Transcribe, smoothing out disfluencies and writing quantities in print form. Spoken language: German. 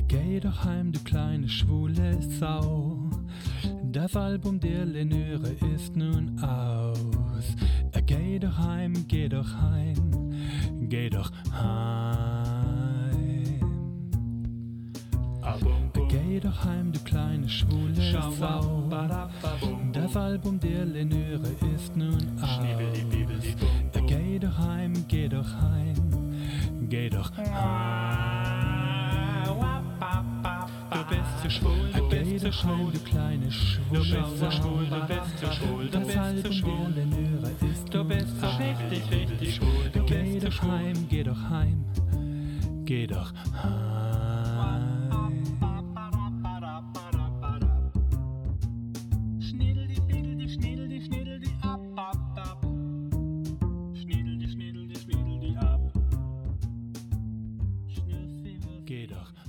Geh doch heim, du kleine schwule Sau. Das Album der Lenöre ist nun aus. Geh doch heim, geh doch heim, geh doch heim. Geh doch heim, du kleine schwule Sau. Das Album der Lenöre ist nun aus. Geh doch heim, geh doch heim, geh doch heim. Du bist zu schwul, du bist zu schwul, du kleine schwule du bist zu schwul, du bist zu schwul, du bist zu schwul, du bist so richtig, richtig schwul, du geh bist zu doch schwul. heim, geh doch heim, geh doch heim. Schniddel die Schniddel die Schniddel die Schniddel die ab, ab, ab. Schniddel die Schniddel die Schniddel die ab. Geh doch